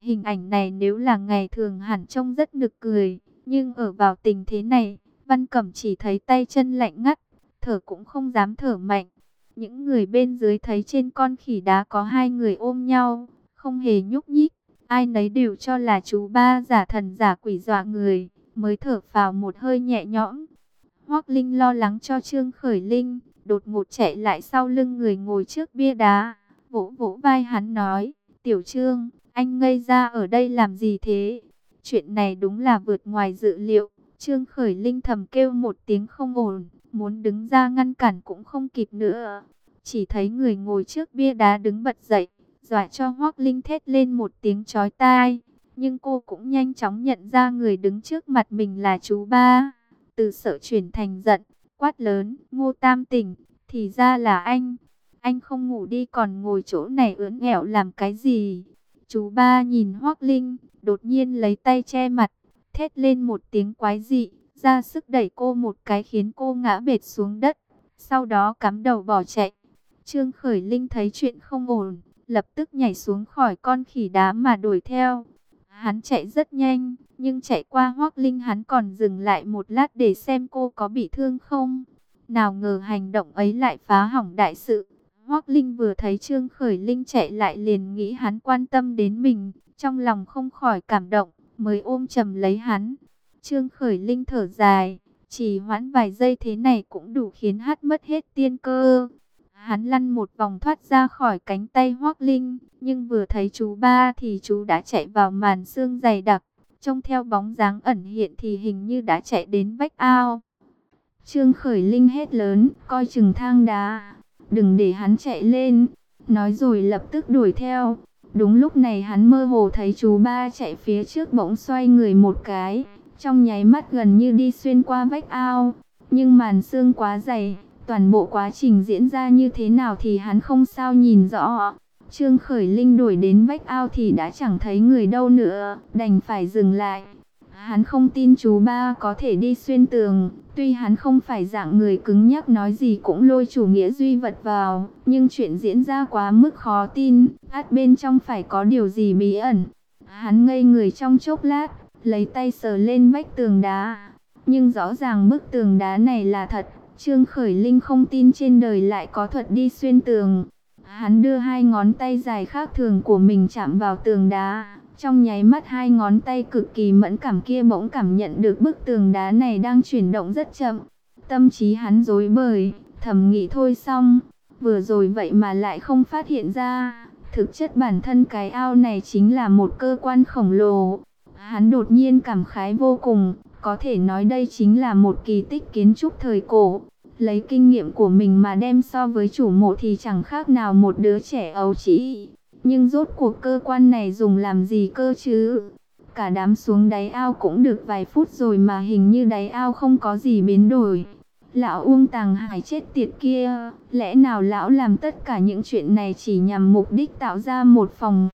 Hình ảnh này nếu là ngày thường hẳn trông rất nực cười, nhưng ở vào tình thế này, Văn Cẩm chỉ thấy tay chân lạnh ngắt, thở cũng không dám thở mạnh. Những người bên dưới thấy trên con khỉ đá có hai người ôm nhau, không hề nhúc nhích, ai nấy đều cho là chú ba giả thần giả quỷ dọa người, mới thở phào một hơi nhẹ nhõm. Hoắc Linh lo lắng cho Trương Khởi Linh, đột ngột chạy lại sau lưng người ngồi trước bia đá, vỗ vỗ vai hắn nói: "Tiểu Trương, anh ngây ra ở đây làm gì thế?" Chuyện này đúng là vượt ngoài dự liệu. Trương Khởi Linh thầm kêu một tiếng không ổn, muốn đứng ra ngăn cản cũng không kịp nữa. Chỉ thấy người ngồi trước bia đá đứng bật dậy, dọa cho Hoắc Linh thét lên một tiếng chói tai. Nhưng cô cũng nhanh chóng nhận ra người đứng trước mặt mình là chú ba. Từ sợ chuyển thành giận, quát lớn: "Ngô Tam Tỉnh, thì ra là anh. Anh không ngủ đi còn ngồi chỗ này ưỡn ẹo làm cái gì?" Chú ba nhìn Hoắc Linh, đột nhiên lấy tay che mặt, thét lên một tiếng quái dị, ra sức đẩy cô một cái khiến cô ngã bệt xuống đất. Sau đó cắm đầu bỏ chạy. Trương Khởi Linh thấy chuyện không ổn, lập tức nhảy xuống khỏi con khỉ đá mà đuổi theo. Hắn chạy rất nhanh, nhưng chạy qua Hoắc Linh hắn còn dừng lại một lát để xem cô có bị thương không. Nào ngờ hành động ấy lại phá hỏng đại sự. Hoắc Linh vừa thấy Trương Khởi Linh chạy lại liền nghĩ hắn quan tâm đến mình, trong lòng không khỏi cảm động, mới ôm chầm lấy hắn. Trương Khởi Linh thở dài, chỉ hoãn vài giây thế này cũng đủ khiến hát mất hết tiên cơ. Hắn lăn một vòng thoát ra khỏi cánh tay Hoắc Linh, nhưng vừa thấy chú ba thì chú đã chạy vào màn sương dày đặc, trông theo bóng dáng ẩn hiện thì hình như đã chạy đến vách ao. Trương Khởi Linh hét lớn: "Coi chừng thang đá, đừng để hắn chạy lên!" Nói rồi lập tức đuổi theo. Đúng lúc này hắn mơ hồ thấy chú ba chạy phía trước bỗng xoay người một cái, trong nháy mắt gần như đi xuyên qua vách ao. Nhưng màn sương quá dày, toàn bộ quá trình diễn ra như thế nào thì hắn không sao nhìn rõ. Trương Khởi Linh đuổi đến vách ao thì đã chẳng thấy người đâu nữa, đành phải dừng lại. Hắn không tin chú ba có thể đi xuyên tường, tuy hắn không phải dạng người cứng nhắc nói gì cũng lôi chủ nghĩa duy vật vào, nhưng chuyện diễn ra quá mức khó tin, ắt bên trong phải có điều gì bí ẩn. Hắn ngây người trong chốc lát, lấy tay sờ lên vách tường đá, nhưng rõ ràng bức tường đá này là thật. Trương Khởi Linh không tin trên đời lại có thuật đi xuyên tường. Hắn đưa hai ngón tay dài khác thường của mình chạm vào tường đá. Trong nháy mắt hai ngón tay cực kỳ mẫn cảm kia bỗng cảm nhận được bức tường đá này đang chuyển động rất chậm. Tâm trí hắn rối bời, thầm nghĩ thôi xong, vừa rồi vậy mà lại không phát hiện ra. Thực chất bản thân cái ao này chính là một cơ quan khổng lồ. Hắn đột nhiên cảm khái vô cùng, có thể nói đây chính là một kỳ tích kiến trúc thời cổ. Lấy kinh nghiệm của mình mà đem so với chủ mộ thì chẳng khác nào một đứa trẻ ấu trĩ. Nhưng rốt cuộc cơ quan này dùng làm gì cơ chứ? Cả đám xuống đáy ao cũng được vài phút rồi mà hình như đáy ao không có gì biến đổi. Lão Uông Tàng Hải chết tiệt kia, lẽ nào lão làm tất cả những chuyện này chỉ nhằm mục đích tạo ra một phòng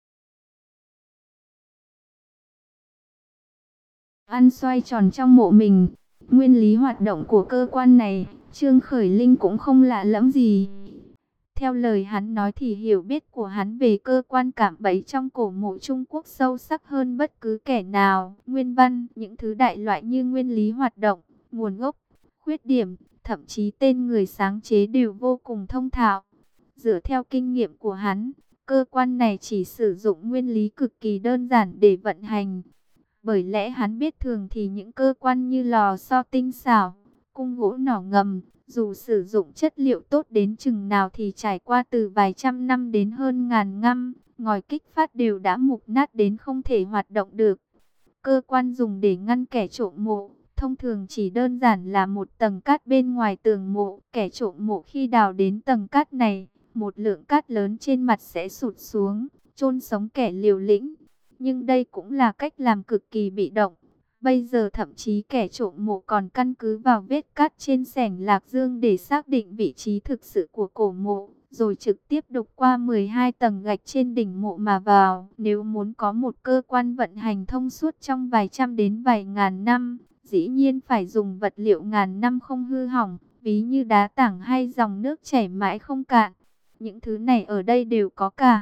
ăn xoay tròn trong mộ mình? Nguyên lý hoạt động của cơ quan này, Trương Khởi Linh cũng không lạ lẫm gì. Theo lời hắn nói thì hiểu biết của hắn về cơ quan cạm bẫy trong cổ mộ Trung Quốc sâu sắc hơn bất cứ kẻ nào. Nguyên văn, những thứ đại loại như nguyên lý hoạt động, nguồn gốc, khuyết điểm, thậm chí tên người sáng chế đều vô cùng thông thạo. Dựa theo kinh nghiệm của hắn, cơ quan này chỉ sử dụng nguyên lý cực kỳ đơn giản để vận hành. Bởi lẽ hắn biết thường thì những cơ quan như lò xo tinh xảo, cung gỗ nỏ ngầm, dù sử dụng chất liệu tốt đến chừng nào thì trải qua từ vài trăm năm đến hơn ngàn năm, ngòi kích phát đều đã mục nát đến không thể hoạt động được. Cơ quan dùng để ngăn kẻ trộm mộ, thông thường chỉ đơn giản là một tầng cát bên ngoài tường mộ. Kẻ trộm mộ khi đào đến tầng cát này, một lượng cát lớn trên mặt sẽ sụt xuống, chôn sống kẻ liều lĩnh. Nhưng đây cũng là cách làm cực kỳ bị động. Bây giờ thậm chí kẻ trộm mộ còn căn cứ vào vết cát trên sảnh Lạc Dương để xác định vị trí thực sự của cổ mộ, rồi trực tiếp đục qua 12 tầng gạch trên đỉnh mộ mà vào. Nếu muốn có một cơ quan vận hành thông suốt trong vài trăm đến vài ngàn năm, dĩ nhiên phải dùng vật liệu ngàn năm không hư hỏng, ví như đá tảng hay dòng nước chảy mãi không cạn. Những thứ này ở đây đều có cả.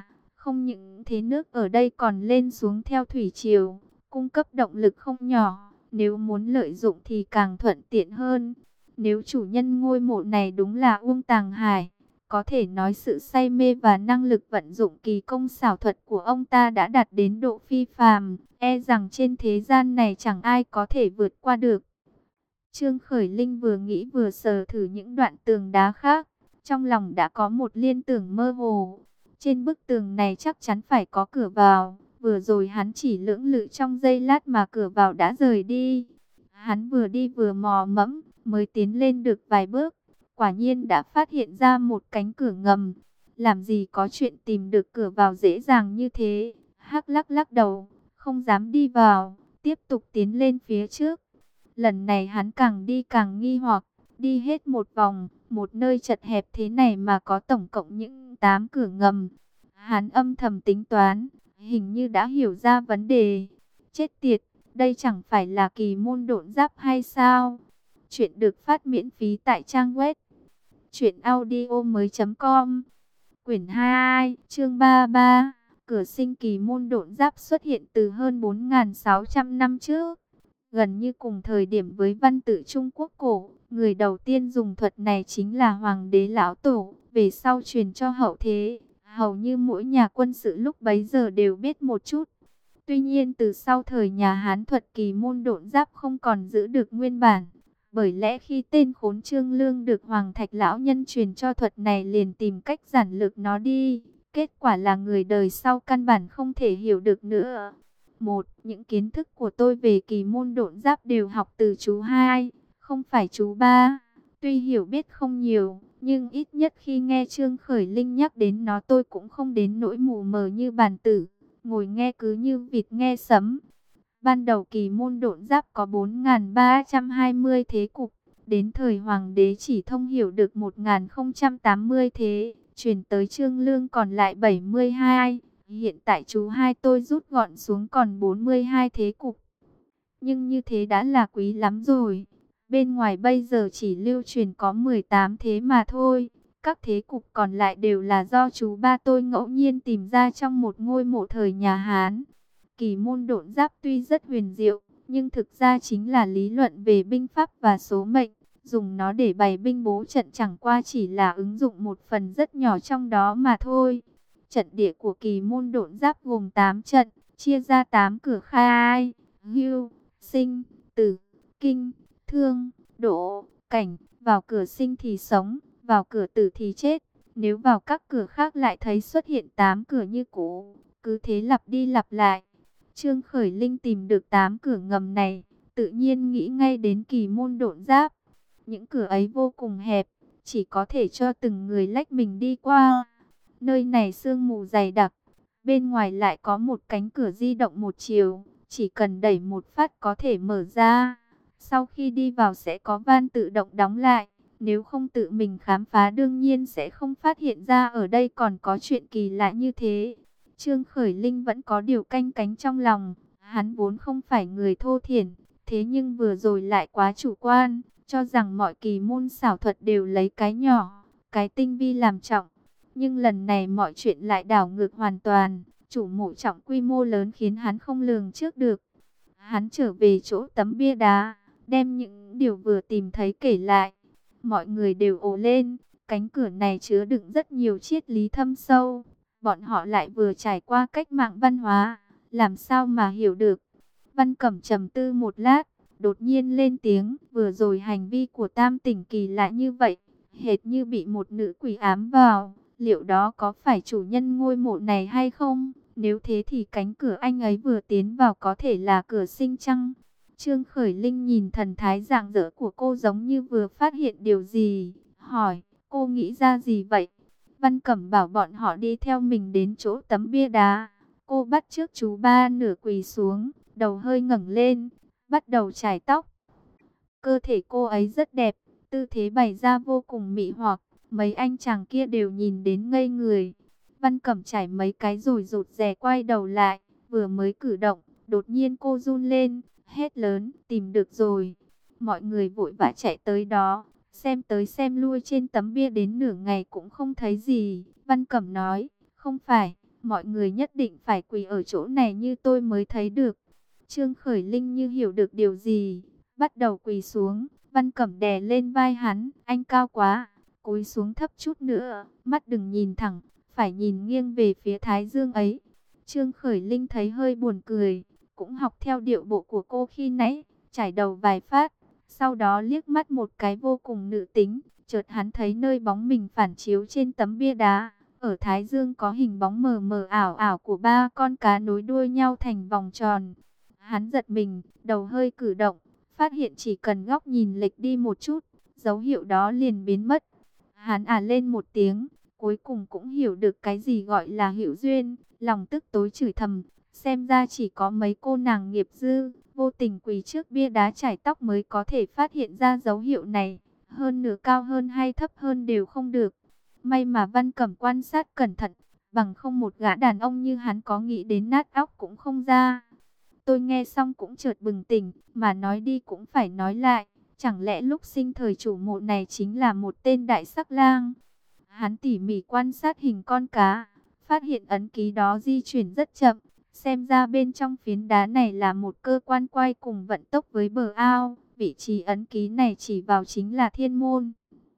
Không những thế, nước ở đây còn lên xuống theo thủy triều, cung cấp động lực không nhỏ. Nếu muốn lợi dụng thì càng thuận tiện hơn. Nếu chủ nhân ngôi mộ này đúng là Uông Tàng Hải, có thể nói sự say mê và năng lực vận dụng kỳ công xảo thuật của ông ta đã đạt đến độ phi phàm, e rằng trên thế gian này chẳng ai có thể vượt qua được. Trương Khởi Linh vừa nghĩ vừa sờ thử những đoạn tường đá khác, trong lòng đã có một liên tưởng mơ hồ. Trên bức tường này chắc chắn phải có cửa vào, vừa rồi hắn chỉ lưỡng lự trong giây lát mà cửa vào đã rời đi. Hắn vừa đi vừa mò mẫm, mới tiến lên được vài bước, quả nhiên đã phát hiện ra một cánh cửa ngầm. Làm gì có chuyện tìm được cửa vào dễ dàng như thế. Hắc lắc lắc đầu, không dám đi vào, tiếp tục tiến lên phía trước. Lần này hắn càng đi càng nghi hoặc, đi hết một vòng, một nơi chật hẹp thế này mà có tổng cộng những 8 cửa ngầm. Hắn âm thầm tính toán, hình như đã hiểu ra vấn đề. Chết tiệt, đây chẳng phải là kỳ môn độn giáp hay sao? Chuyện được phát miễn phí tại trang web truyệnaudiomoi.com. Quyển 2, chương 33. Cửa sinh kỳ môn độn giáp xuất hiện từ hơn 4.600 năm trước. Gần như cùng thời điểm với văn tự Trung Quốc cổ, người đầu tiên dùng thuật này chính là Hoàng đế Lão Tổ, về sau truyền cho hậu thế. Hầu như mỗi nhà quân sự lúc bấy giờ đều biết một chút. Tuy nhiên từ sau thời nhà Hán, thuật kỳ môn độn giáp không còn giữ được nguyên bản. Bởi lẽ khi tên khốn Trương Lương được Hoàng Thạch Lão Nhân truyền cho thuật này liền tìm cách giản lược nó đi. Kết quả là người đời sau căn bản không thể hiểu được nữa. Những kiến thức của tôi về kỳ môn độn giáp đều học từ chú 2, không phải chú 3. Tuy hiểu biết không nhiều, nhưng ít nhất khi nghe Trương Khởi Linh nhắc đến nó tôi cũng không đến nỗi mù mờ như bản tử. Ngồi nghe cứ như vịt nghe sấm. Ban đầu kỳ môn độn giáp có 4.320 thế cục, đến thời Hoàng đế chỉ thông hiểu được 1.080 thế, truyền tới Trương Lương còn lại 72. Hiện tại chú 2 tôi rút gọn xuống còn 42 thế cục. Nhưng như thế đã là quý lắm rồi. Bên ngoài bây giờ chỉ lưu truyền có 18 thế mà thôi. Các thế cục còn lại đều là do chú ba tôi ngẫu nhiên tìm ra trong một ngôi mộ thời nhà Hán. Kỳ môn độn giáp tuy rất huyền diệu, nhưng thực ra chính là lý luận về binh pháp và số mệnh. Dùng nó để bày binh bố trận chẳng qua chỉ là ứng dụng một phần rất nhỏ trong đó mà thôi. Trận địa của kỳ môn độn giáp gồm 8 trận, chia ra 8 cửa khai: hưu, sinh, tử, kinh, thương, độ, cảnh. Vào cửa sinh thì sống, vào cửa tử thì chết. Nếu vào các cửa khác lại thấy xuất hiện 8 cửa như cũ, cứ thế lặp đi lặp lại. Trương Khởi Linh tìm được 8 cửa ngầm này, tự nhiên nghĩ ngay đến kỳ môn độn giáp. Những cửa ấy vô cùng hẹp, chỉ có thể cho từng người lách mình đi qua. Nơi này sương mù dày đặc, bên ngoài lại có một cánh cửa di động một chiều, chỉ cần đẩy một phát có thể mở ra. Sau khi đi vào sẽ có van tự động đóng lại, nếu không tự mình khám phá đương nhiên sẽ không phát hiện ra ở đây còn có chuyện kỳ lạ như thế. Trương Khởi Linh vẫn có điều canh cánh trong lòng, hắn vốn không phải người thô thiển, thế nhưng vừa rồi lại quá chủ quan, cho rằng mọi kỳ môn xảo thuật đều lấy cái nhỏ, cái tinh vi làm trọng. Nhưng lần này mọi chuyện lại đảo ngược hoàn toàn, chủ mộ trọng quy mô lớn khiến hắn không lường trước được. Hắn trở về chỗ tấm bia đá, đem những điều vừa tìm thấy kể lại. Mọi người đều ồ lên, cánh cửa này chứa đựng rất nhiều triết lý thâm sâu. Bọn họ lại vừa trải qua cách mạng văn hóa, làm sao mà hiểu được. Văn Cẩm trầm tư một lát, đột nhiên lên tiếng: vừa rồi hành vi của Tam Tỉnh kỳ lạ như vậy, hệt như bị một nữ quỷ ám vào. Liệu đó có phải chủ nhân ngôi mộ này hay không? Nếu thế thì cánh cửa anh ấy vừa tiến vào có thể là cửa sinh chăng? Trương Khởi Linh nhìn thần thái rạng rỡ của cô giống như vừa phát hiện điều gì, hỏi: cô nghĩ ra gì vậy? Văn Cẩm bảo bọn họ đi theo mình đến chỗ tấm bia đá. Cô bắt chước chú ba nửa quỳ xuống, đầu hơi ngẩng lên, bắt đầu chải tóc. Cơ thể cô ấy rất đẹp, tư thế bày ra vô cùng mị hoặc. Mấy anh chàng kia đều nhìn đến ngây người. Văn Cẩm chải mấy cái rồi rụt rè quay đầu lại. Vừa mới cử động, đột nhiên cô run lên, hét lớn: tìm được rồi. Mọi người vội vã chạy tới đó, xem tới xem lui trên tấm bia đến nửa ngày cũng không thấy gì. Văn Cẩm nói: không phải, mọi người nhất định phải quỳ ở chỗ này như tôi mới thấy được. Trương Khởi Linh như hiểu được điều gì, bắt đầu quỳ xuống. Văn Cẩm đè lên vai hắn, anh cao quá, cúi xuống thấp chút nữa, mắt đừng nhìn thẳng, phải nhìn nghiêng về phía thái dương ấy. Trương Khởi Linh thấy hơi buồn cười, cũng học theo điệu bộ của cô khi nãy, chải đầu vài phát, sau đó liếc mắt một cái vô cùng nữ tính, chợt hắn thấy nơi bóng mình phản chiếu trên tấm bia đá, ở thái dương có hình bóng mờ mờ ảo ảo của ba con cá nối đuôi nhau thành vòng tròn. Hắn giật mình, đầu hơi cử động, phát hiện chỉ cần góc nhìn lệch đi một chút, dấu hiệu đó liền biến mất. Hắn lên một tiếng, cuối cùng cũng hiểu được cái gì gọi là hữu duyên, lòng tức tối chửi thầm, xem ra chỉ có mấy cô nàng nghiệp dư, vô tình quỳ trước bia đá chải tóc mới có thể phát hiện ra dấu hiệu này, hơn nửa cao hơn hay thấp hơn đều không được. May mà Văn Cẩm quan sát cẩn thận, bằng không một gã đàn ông như hắn có nghĩ đến nát óc cũng không ra. Tôi nghe xong cũng chợt bừng tỉnh, mà nói đi cũng phải nói lại, chẳng lẽ lúc sinh thời chủ mộ này chính là một tên đại sắc lang? Hắn tỉ mỉ quan sát hình con cá, phát hiện ấn ký đó di chuyển rất chậm, xem ra bên trong phiến đá này là một cơ quan quay cùng vận tốc với bờ ao, vị trí ấn ký này chỉ vào chính là thiên môn.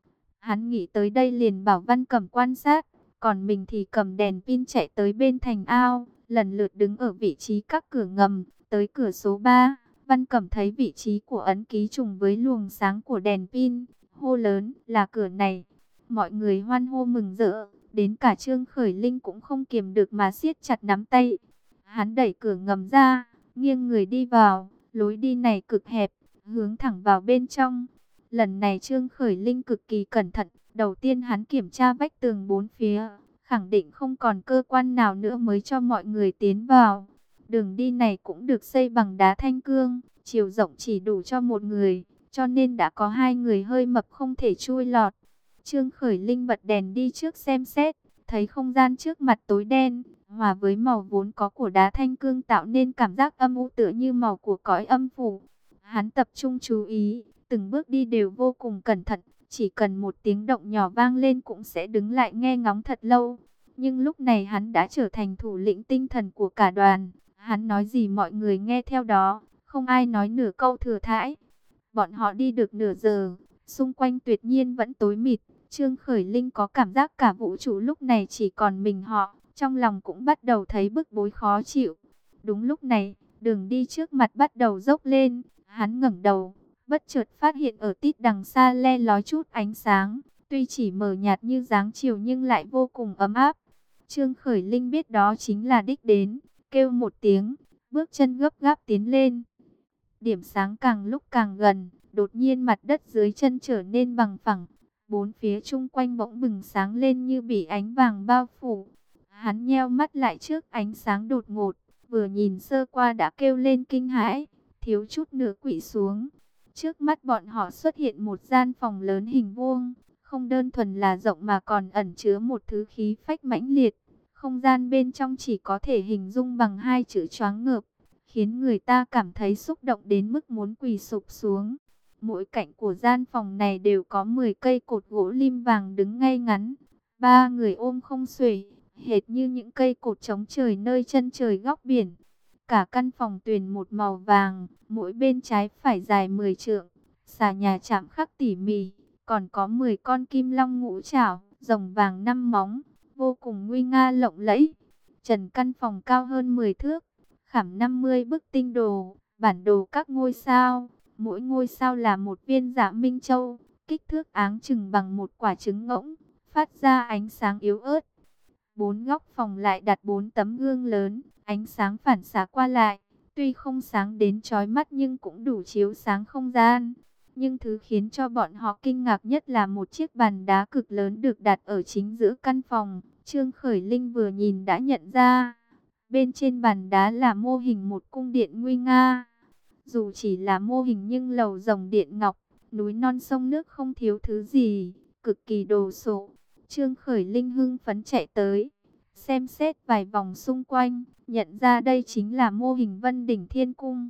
Hắn nghĩ tới đây liền bảo Văn Cẩm quan sát, còn mình thì cầm đèn pin chạy tới bên thành ao, lần lượt đứng ở vị trí các cửa ngầm. Tới cửa số 3, Văn Cẩm thấy vị trí của ấn ký trùng với luồng sáng của đèn pin, hô lớn là cửa này. Mọi người hoan hô mừng rỡ, đến cả Trương Khởi Linh cũng không kiềm được mà siết chặt nắm tay. Hắn đẩy cửa ngầm ra, nghiêng người đi vào, lối đi này cực hẹp, hướng thẳng vào bên trong. Lần này Trương Khởi Linh cực kỳ cẩn thận, đầu tiên hắn kiểm tra vách tường bốn phía, khẳng định không còn cơ quan nào nữa mới cho mọi người tiến vào. Đường đi này cũng được xây bằng đá thanh cương, chiều rộng chỉ đủ cho một người, cho nên đã có hai người hơi mập không thể chui lọt. Trương Khởi Linh bật đèn đi trước xem xét, thấy không gian trước mặt tối đen, hòa với màu vốn có của đá thanh cương tạo nên cảm giác âm u tựa như màu của cõi âm phủ. Hắn tập trung chú ý, từng bước đi đều vô cùng cẩn thận, chỉ cần một tiếng động nhỏ vang lên cũng sẽ đứng lại nghe ngóng thật lâu. Nhưng lúc này hắn đã trở thành thủ lĩnh tinh thần của cả đoàn. Hắn nói gì mọi người nghe theo đó, không ai nói nửa câu thừa thãi. Bọn họ đi được nửa giờ, xung quanh tuyệt nhiên vẫn tối mịt. Trương Khởi Linh có cảm giác cả vũ trụ lúc này chỉ còn mình họ, trong lòng cũng bắt đầu thấy bức bối khó chịu. Đúng lúc này, đường đi trước mặt bắt đầu dốc lên, hắn ngẩng đầu, bất chợt phát hiện ở tít đằng xa le lói chút ánh sáng, tuy chỉ mờ nhạt như dáng chiều nhưng lại vô cùng ấm áp. Trương Khởi Linh biết đó chính là đích đến, kêu một tiếng, bước chân gấp gáp tiến lên. Điểm sáng càng lúc càng gần, đột nhiên mặt đất dưới chân trở nên bằng phẳng, bốn phía chung quanh bỗng bừng sáng lên như bị ánh vàng bao phủ. Hắn nheo mắt lại trước ánh sáng đột ngột, vừa nhìn sơ qua đã kêu lên kinh hãi, thiếu chút nữa quỵ xuống. Trước mắt bọn họ xuất hiện một gian phòng lớn hình vuông, không đơn thuần là rộng mà còn ẩn chứa một thứ khí phách mãnh liệt. Không gian bên trong chỉ có thể hình dung bằng hai chữ choáng ngợp, khiến người ta cảm thấy xúc động đến mức muốn quỳ sụp xuống. Mỗi cạnh của gian phòng này đều có 10 cây cột gỗ lim vàng đứng ngay ngắn, ba người ôm không xuể, hệt như những cây cột chống trời nơi chân trời góc biển. Cả căn phòng tuyền một màu vàng, mỗi bên trái phải dài 10 trượng, xà nhà chạm khắc tỉ mỉ, còn có 10 con kim long ngũ trảo, rồng vàng 5 móng, vô cùng nguy nga lộng lẫy. Trần căn phòng cao hơn 10 thước, khảm 50 bức tinh đồ, bản đồ các ngôi sao, mỗi ngôi sao là một viên dạ minh châu, kích thước áng chừng bằng một quả trứng ngỗng, phát ra ánh sáng yếu ớt. Bốn góc phòng lại đặt 4 tấm gương lớn, ánh sáng phản xạ qua lại, tuy không sáng đến chói mắt nhưng cũng đủ chiếu sáng không gian. Nhưng thứ khiến cho bọn họ kinh ngạc nhất là một chiếc bàn đá cực lớn được đặt ở chính giữa căn phòng. Trương Khởi Linh vừa nhìn đã nhận ra, bên trên bàn đá là mô hình một cung điện nguy nga. Dù chỉ là mô hình nhưng lầu rồng điện ngọc, núi non sông nước không thiếu thứ gì, cực kỳ đồ sộ. Trương Khởi Linh hưng phấn chạy tới, xem xét vài vòng xung quanh, nhận ra đây chính là mô hình Vân Đỉnh Thiên Cung.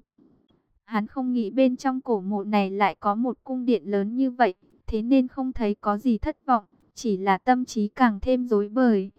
Hắn không nghĩ bên trong cổ mộ này lại có một cung điện lớn như vậy, thế nên không thấy có gì thất vọng, chỉ là tâm trí càng thêm rối bời.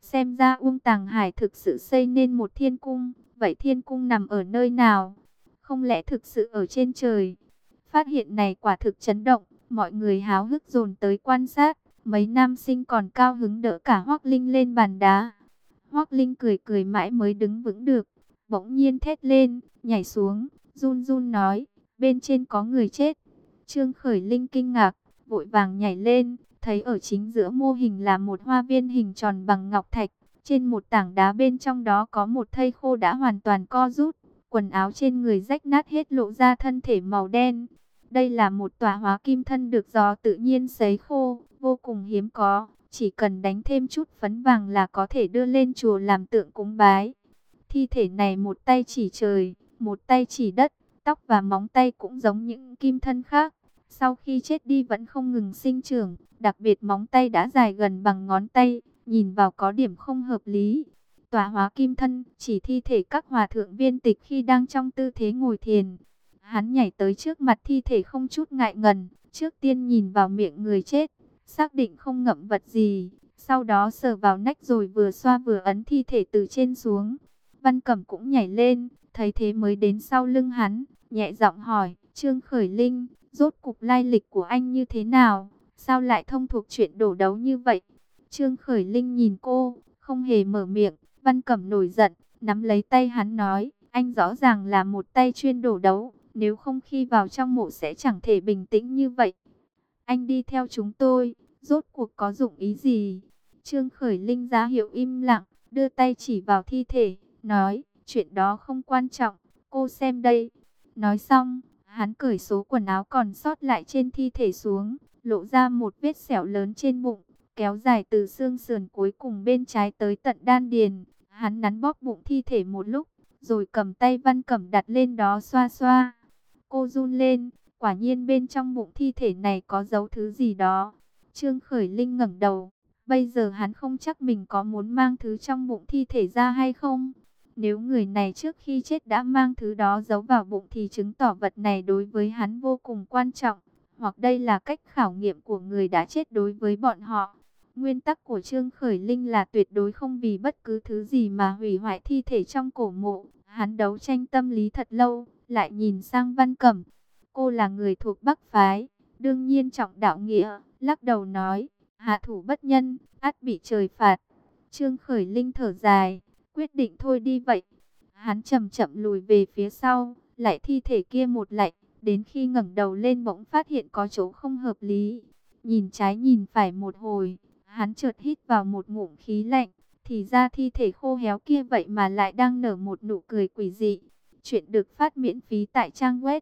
Xem ra Uông Tàng Hải thực sự xây nên một thiên cung. Vậy thiên cung nằm ở nơi nào? Không lẽ thực sự ở trên trời? Phát hiện này quả thực chấn động. Mọi người háo hức dồn tới quan sát. Mấy nam sinh còn cao hứng đỡ cả Hoắc Linh lên bàn đá. Hoắc Linh cười cười mãi mới đứng vững được. Bỗng nhiên thét lên, nhảy xuống, run run nói, bên trên có người chết. Trương Khởi Linh kinh ngạc, vội vàng nhảy lên, thấy ở chính giữa mô hình là một hoa viên hình tròn bằng ngọc thạch. Trên một tảng đá bên trong đó có một thây khô đã hoàn toàn co rút, quần áo trên người rách nát hết lộ ra thân thể màu đen. Đây là một tọa hóa kim thân được gió tự nhiên sấy khô, vô cùng hiếm có. Chỉ cần đánh thêm chút phấn vàng là có thể đưa lên chùa làm tượng cúng bái. Thi thể này một tay chỉ trời, một tay chỉ đất, tóc và móng tay cũng giống những kim thân khác. Sau khi chết đi vẫn không ngừng sinh trưởng, đặc biệt móng tay đã dài gần bằng ngón tay, nhìn vào có điểm không hợp lý. Tọa hóa kim thân chỉ thi thể các hòa thượng viên tịch khi đang trong tư thế ngồi thiền. Hắn nhảy tới trước mặt thi thể không chút ngại ngần, trước tiên nhìn vào miệng người chết, xác định không ngậm vật gì, sau đó sờ vào nách rồi vừa xoa vừa ấn thi thể từ trên xuống. Văn Cẩm cũng nhảy lên, thấy thế mới đến sau lưng hắn, nhẹ giọng hỏi, Trương Khởi Linh, rốt cục lai lịch của anh như thế nào, sao lại thông thuộc chuyện đổ đấu như vậy? Trương Khởi Linh nhìn cô, không hề mở miệng. Văn Cẩm nổi giận, nắm lấy tay hắn nói, anh rõ ràng là một tay chuyên đổ đấu, nếu không khi vào trong mộ sẽ chẳng thể bình tĩnh như vậy. Anh đi theo chúng tôi, rốt cuộc có dụng ý gì? Trương Khởi Linh ra hiệu im lặng, đưa tay chỉ vào thi thể, nói, chuyện đó không quan trọng, cô xem đây. Nói xong, hắn cởi số quần áo còn sót lại trên thi thể xuống, lộ ra một vết sẹo lớn trên bụng, kéo dài từ xương sườn cuối cùng bên trái tới tận đan điền. Hắn nắn bóp bụng thi thể một lúc, rồi cầm tay Văn Cẩm đặt lên đó xoa xoa. Cô run lên, quả nhiên bên trong bụng thi thể này có giấu thứ gì đó. Trương Khởi Linh ngẩng đầu, bây giờ hắn không chắc mình có muốn mang thứ trong bụng thi thể ra hay không. Nếu người này trước khi chết đã mang thứ đó giấu vào bụng thì chứng tỏ vật này đối với hắn vô cùng quan trọng. Hoặc đây là cách khảo nghiệm của người đã chết đối với bọn họ. Nguyên tắc của Trương Khởi Linh là tuyệt đối không vì bất cứ thứ gì mà hủy hoại thi thể trong cổ mộ. Hắn đấu tranh tâm lý thật lâu, lại nhìn sang Văn Cẩm. Cô là người thuộc Bắc phái, đương nhiên trọng đạo nghĩa, lắc đầu nói, hạ thủ bất nhân, ắt bị trời phạt. Trương Khởi Linh thở dài, quyết định thôi đi vậy. Hắn chậm chậm lùi về phía sau, lại thi thể kia một lạy, đến khi ngẩng đầu lên bỗng phát hiện có chỗ không hợp lý. Nhìn trái nhìn phải một hồi, hắn chợt hít vào một ngụm khí lạnh, thì ra thi thể khô héo kia vậy mà lại đang nở một nụ cười quỷ dị. Chuyện được phát miễn phí tại trang web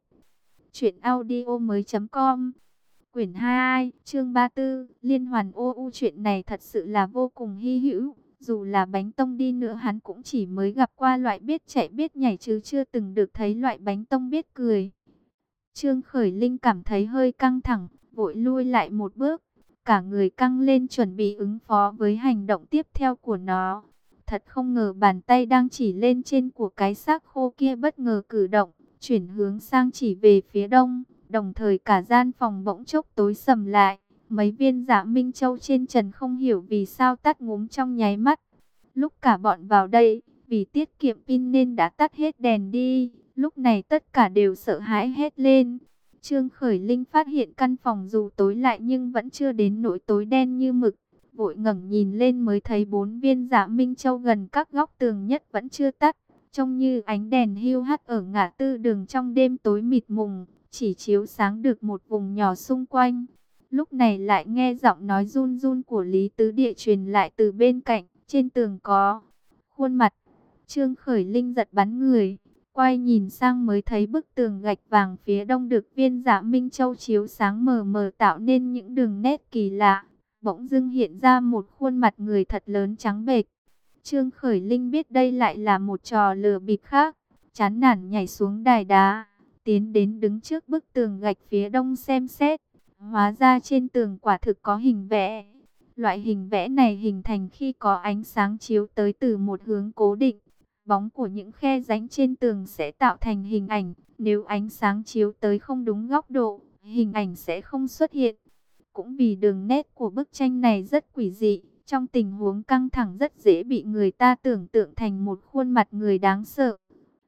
truyệnaudiomoi.com. Quyển 2, chương 34, Liên hoàn ô u. Chuyện này thật sự là vô cùng hy hữu. Dù là bánh tông đi nữa hắn cũng chỉ mới gặp qua loại biết chạy biết nhảy chứ chưa từng được thấy loại bánh tông biết cười. Trương Khởi Linh cảm thấy hơi căng thẳng, vội lui lại một bước. Cả người căng lên chuẩn bị ứng phó với hành động tiếp theo của nó. Thật không ngờ bàn tay đang chỉ lên trên của cái xác khô kia bất ngờ cử động, chuyển hướng sang chỉ về phía đông. Đồng thời cả gian phòng bỗng chốc tối sầm lại. Mấy viên Dạ Minh Châu trên trần không hiểu vì sao tắt ngúm trong nháy mắt. Lúc cả bọn vào đây, vì tiết kiệm pin nên đã tắt hết đèn đi. Lúc này tất cả đều sợ hãi hét lên. Trương Khởi Linh phát hiện căn phòng dù tối lại nhưng vẫn chưa đến nỗi tối đen như mực. Vội ngẩng nhìn lên mới thấy 4 viên Dạ Minh Châu gần các góc tường nhất vẫn chưa tắt. Trông như ánh đèn hiu hắt ở ngã tư đường trong đêm tối mịt mùng, chỉ chiếu sáng được một vùng nhỏ xung quanh. Lúc này lại nghe giọng nói run run của Lý Tứ Địa truyền lại từ bên cạnh, trên tường có khuôn mặt. Trương Khởi Linh giật bắn người, quay nhìn sang mới thấy bức tường gạch vàng phía đông được viên Dạ Minh Châu chiếu sáng mờ mờ tạo nên những đường nét kỳ lạ. Bỗng dưng hiện ra một khuôn mặt người thật lớn trắng bệch. Trương Khởi Linh biết đây lại là một trò lừa bịp khác, chán nản nhảy xuống đài đá, tiến đến đứng trước bức tường gạch phía đông xem xét. Hóa ra trên tường quả thực có hình vẽ. Loại hình vẽ này hình thành khi có ánh sáng chiếu tới từ một hướng cố định. Bóng của những khe rãnh trên tường sẽ tạo thành hình ảnh. Nếu ánh sáng chiếu tới không đúng góc độ, hình ảnh sẽ không xuất hiện. Cũng vì đường nét của bức tranh này rất quỷ dị, Trong tình huống căng thẳng rất dễ bị người ta tưởng tượng thành một khuôn mặt người đáng sợ.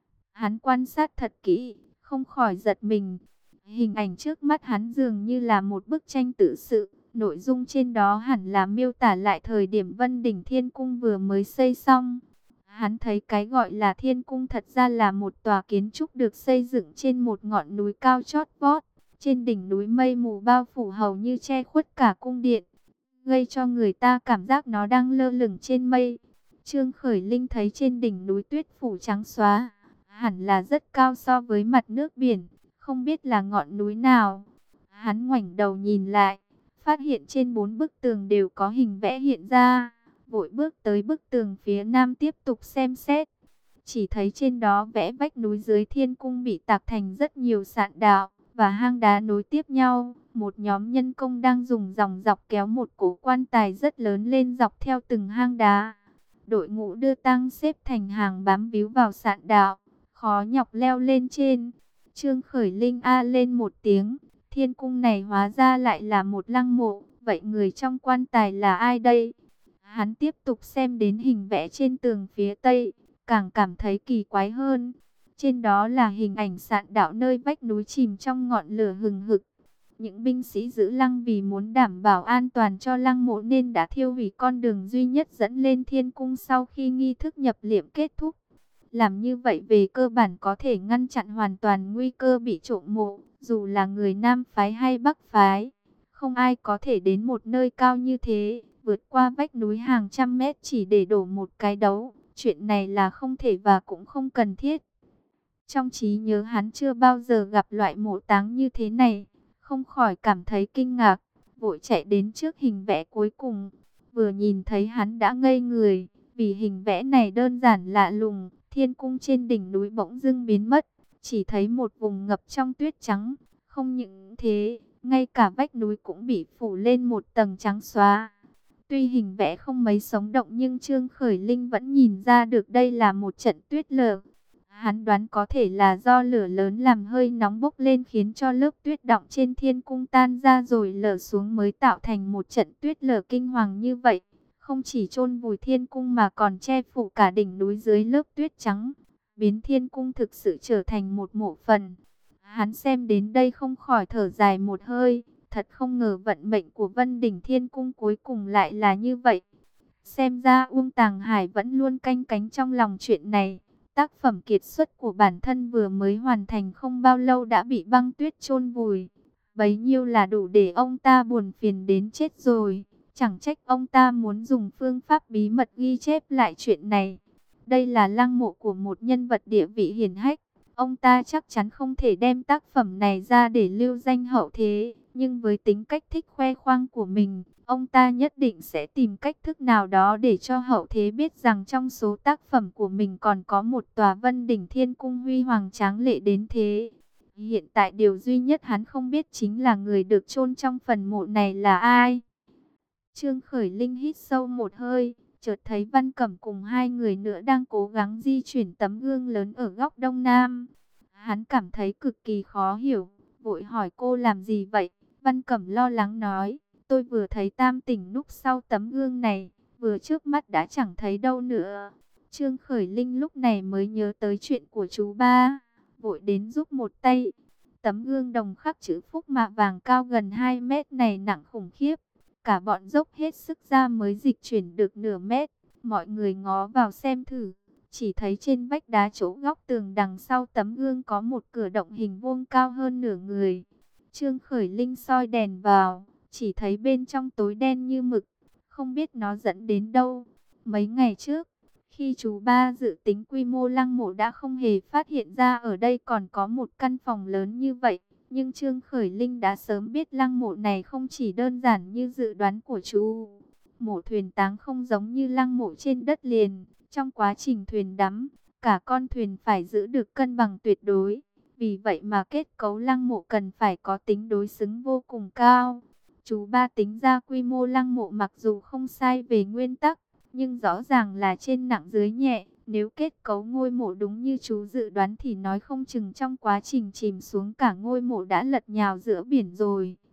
Hắn quan sát thật kỹ, không khỏi giật mình. Hình ảnh trước mắt hắn dường như là một bức tranh tự sự. Nội dung trên đó hẳn là miêu tả lại thời điểm Vân Đỉnh Thiên Cung vừa mới xây xong. Hắn thấy cái gọi là thiên cung thật ra là một tòa kiến trúc được xây dựng trên một ngọn núi cao chót vót. Trên đỉnh núi mây mù bao phủ hầu như che khuất cả cung điện, gây cho người ta cảm giác nó đang lơ lửng trên mây. Trương Khởi Linh thấy trên đỉnh núi tuyết phủ trắng xóa, hẳn là rất cao so với mặt nước biển, không biết là ngọn núi nào. Hắn ngoảnh đầu nhìn lại, phát hiện trên 4 bức tường đều có hình vẽ hiện ra, vội bước tới bức tường phía nam tiếp tục xem xét. Chỉ thấy trên đó vẽ vách núi dưới thiên cung bị tạc thành rất nhiều sạn đạo và hang đá nối tiếp nhau. Một nhóm nhân công đang dùng dòng dọc kéo một cổ quan tài rất lớn lên dọc theo từng hang đá. Đội ngũ đưa tang xếp thành hàng bám víu vào sạn đạo, khó nhọc leo lên trên. Trương Khởi Linh a lên một tiếng, thiên cung này hóa ra lại là một lăng mộ, vậy người trong quan tài là ai đây? Hắn tiếp tục xem đến hình vẽ trên tường phía tây, càng cảm thấy kỳ quái hơn. Trên đó là hình ảnh sạn đạo nơi vách núi chìm trong ngọn lửa hừng hực. Những binh sĩ giữ lăng vì muốn đảm bảo an toàn cho lăng mộ nên đã thiêu hủy con đường duy nhất dẫn lên thiên cung sau khi nghi thức nhập liệm kết thúc. Làm như vậy về cơ bản có thể ngăn chặn hoàn toàn nguy cơ bị trộm mộ, dù là người Nam phái hay Bắc phái. Không ai có thể đến một nơi cao như thế, vượt qua vách núi hàng trăm mét chỉ để đổ một cái đấu. Chuyện này là không thể và cũng không cần thiết. Trong trí nhớ hắn chưa bao giờ gặp loại mộ táng như thế này, không khỏi cảm thấy kinh ngạc, vội chạy đến trước hình vẽ cuối cùng. Vừa nhìn thấy hắn đã ngây người, vì hình vẽ này đơn giản lạ lùng. Thiên cung trên đỉnh núi bỗng dưng biến mất, chỉ thấy một vùng ngập trong tuyết trắng. Không những thế, ngay cả vách núi cũng bị phủ lên một tầng trắng xóa. Tuy hình vẽ không mấy sống động nhưng Trương Khởi Linh vẫn nhìn ra được đây là một trận tuyết lở. Hắn đoán có thể là do lửa lớn làm hơi nóng bốc lên khiến cho lớp tuyết đọng trên thiên cung tan ra rồi lở xuống mới tạo thành một trận tuyết lở kinh hoàng như vậy. Không chỉ chôn vùi thiên cung mà còn che phủ cả đỉnh núi dưới lớp tuyết trắng, biến thiên cung thực sự trở thành một mộ phần. Hắn xem đến đây không khỏi thở dài một hơi, thật không ngờ vận mệnh của Vân Đỉnh Thiên Cung cuối cùng lại là như vậy. Xem ra Uông Tàng Hải vẫn luôn canh cánh trong lòng chuyện này. Tác phẩm kiệt xuất của bản thân vừa mới hoàn thành không bao lâu đã bị băng tuyết chôn vùi. Bấy nhiêu là đủ để ông ta buồn phiền đến chết rồi. Chẳng trách ông ta muốn dùng phương pháp bí mật ghi chép lại chuyện này. Đây là lăng mộ của một nhân vật địa vị hiển hách. Ông ta chắc chắn không thể đem tác phẩm này ra để lưu danh hậu thế. Nhưng với tính cách thích khoe khoang của mình, ông ta nhất định sẽ tìm cách thức nào đó để cho hậu thế biết rằng trong số tác phẩm của mình còn có một tòa Vân Đỉnh Thiên Cung huy hoàng tráng lệ đến thế. Hiện tại điều duy nhất hắn không biết chính là người được chôn trong phần mộ này là ai. Trương Khởi Linh hít sâu một hơi, chợt thấy Văn Cẩm cùng hai người nữa đang cố gắng di chuyển tấm gương lớn ở góc đông nam. Hắn cảm thấy cực kỳ khó hiểu, vội hỏi cô làm gì vậy? Văn Cẩm lo lắng nói, tôi vừa thấy Tam Tỉnh núp sau tấm gương này, vừa trước mắt đã chẳng thấy đâu nữa. Trương Khởi Linh lúc này mới nhớ tới chuyện của chú ba, vội đến giúp một tay. Tấm gương đồng khắc chữ phúc mạ vàng cao gần 2 mét này nặng khủng khiếp. Cả bọn dốc hết sức ra mới dịch chuyển được nửa mét. Mọi người ngó vào xem thử, chỉ thấy trên vách đá chỗ góc tường đằng sau tấm gương có một cửa động hình vuông cao hơn nửa người. Trương Khởi Linh soi đèn vào, chỉ thấy bên trong tối đen như mực, không biết nó dẫn đến đâu. Mấy ngày trước, khi chú ba dự tính quy mô lăng mộ đã không hề phát hiện ra ở đây còn có một căn phòng lớn như vậy. Nhưng Trương Khởi Linh đã sớm biết lăng mộ này không chỉ đơn giản như dự đoán của chú. Mộ thuyền táng không giống như lăng mộ trên đất liền. Trong quá trình thuyền đắm, cả con thuyền phải giữ được cân bằng tuyệt đối. Vì vậy mà kết cấu lăng mộ cần phải có tính đối xứng vô cùng cao. Chú ba tính ra quy mô lăng mộ mặc dù không sai về nguyên tắc, nhưng rõ ràng là trên nặng dưới nhẹ. Nếu kết cấu ngôi mộ đúng như chú dự đoán thì nói không chừng trong quá trình chìm xuống cả ngôi mộ đã lật nhào giữa biển rồi.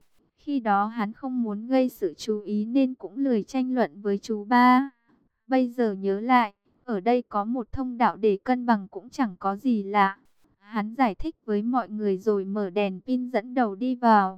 Khi đó hắn không muốn gây sự chú ý nên cũng lười tranh luận với chú ba. Bây giờ nhớ lại, ở đây có một thông đạo để cân bằng cũng chẳng có gì lạ. Hắn giải thích với mọi người rồi mở đèn pin dẫn đầu đi vào.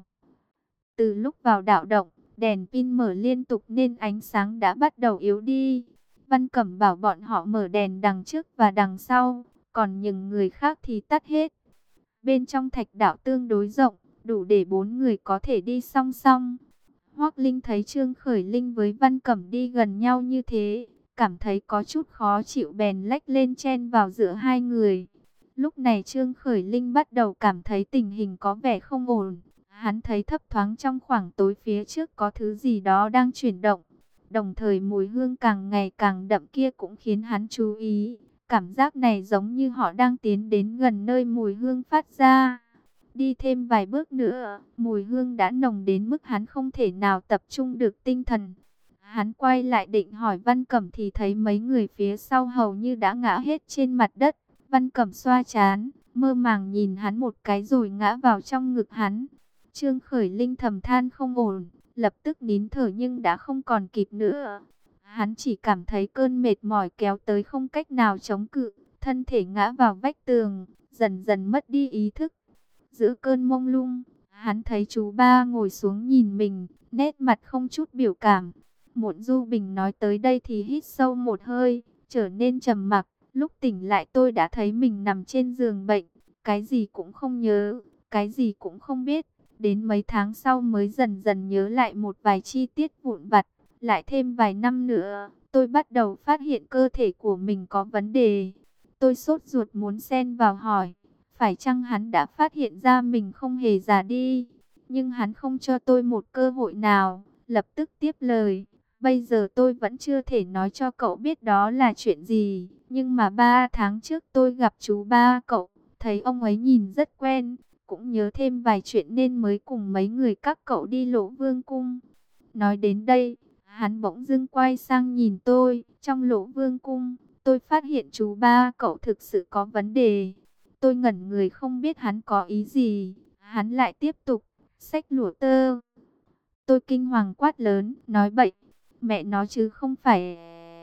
Từ lúc vào đạo động, đèn pin mở liên tục nên ánh sáng đã bắt đầu yếu đi. Văn Cẩm bảo bọn họ mở đèn đằng trước và đằng sau, còn những người khác thì tắt hết. Bên trong thạch đạo tương đối rộng, đủ để 4 người có thể đi song song. Hoắc Linh thấy Trương Khởi Linh với Văn Cẩm đi gần nhau như thế, cảm thấy có chút khó chịu bèn lách lên chen vào giữa hai người. Lúc này Trương Khởi Linh bắt đầu cảm thấy tình hình có vẻ không ổn. Hắn thấy thấp thoáng trong khoảng tối phía trước có thứ gì đó đang chuyển động. Đồng thời mùi hương càng ngày càng đậm kia cũng khiến hắn chú ý. Cảm giác này giống như họ đang tiến đến gần nơi mùi hương phát ra. Đi thêm vài bước nữa, mùi hương đã nồng đến mức hắn không thể nào tập trung được tinh thần. Hắn quay lại định hỏi Văn Cẩm thì thấy mấy người phía sau hầu như đã ngã hết trên mặt đất. Văn Cẩm xoa trán, mơ màng nhìn hắn một cái rồi ngã vào trong ngực hắn. Trương Khởi Linh thầm than không ổn, lập tức nín thở nhưng đã không còn kịp nữa. Hắn chỉ cảm thấy cơn mệt mỏi kéo tới không cách nào chống cự, thân thể ngã vào vách tường, dần dần mất đi ý thức. Giữa cơn mông lung, hắn thấy chú ba ngồi xuống nhìn mình, nét mặt không chút biểu cảm. Mộn Du Bình nói tới đây thì hít sâu một hơi, trở nên trầm mặc. Lúc tỉnh lại tôi đã thấy mình nằm trên giường bệnh, cái gì cũng không nhớ, cái gì cũng không biết. Đến mấy tháng sau mới dần dần nhớ lại một vài chi tiết vụn vặt. Lại thêm vài năm nữa, tôi bắt đầu phát hiện cơ thể của mình có vấn đề. Tôi sốt ruột muốn xen vào hỏi, phải chăng hắn đã phát hiện ra mình không hề già đi? Nhưng hắn không cho tôi một cơ hội nào, lập tức tiếp lời. Bây giờ tôi vẫn chưa thể nói cho cậu biết đó là chuyện gì. Nhưng mà 3 tháng trước tôi gặp chú ba cậu, thấy ông ấy nhìn rất quen. Cũng nhớ thêm vài chuyện nên mới cùng mấy người các cậu đi Lỗ Vương Cung. Nói đến đây, hắn bỗng dưng quay sang nhìn tôi. Trong Lỗ Vương Cung, tôi phát hiện chú ba cậu thực sự có vấn đề. Tôi ngẩn người không biết hắn có ý gì. Hắn lại tiếp tục, xách lụa tơ. Tôi kinh hoàng quát lớn, nói bậy. Mẹ nó chứ không phải...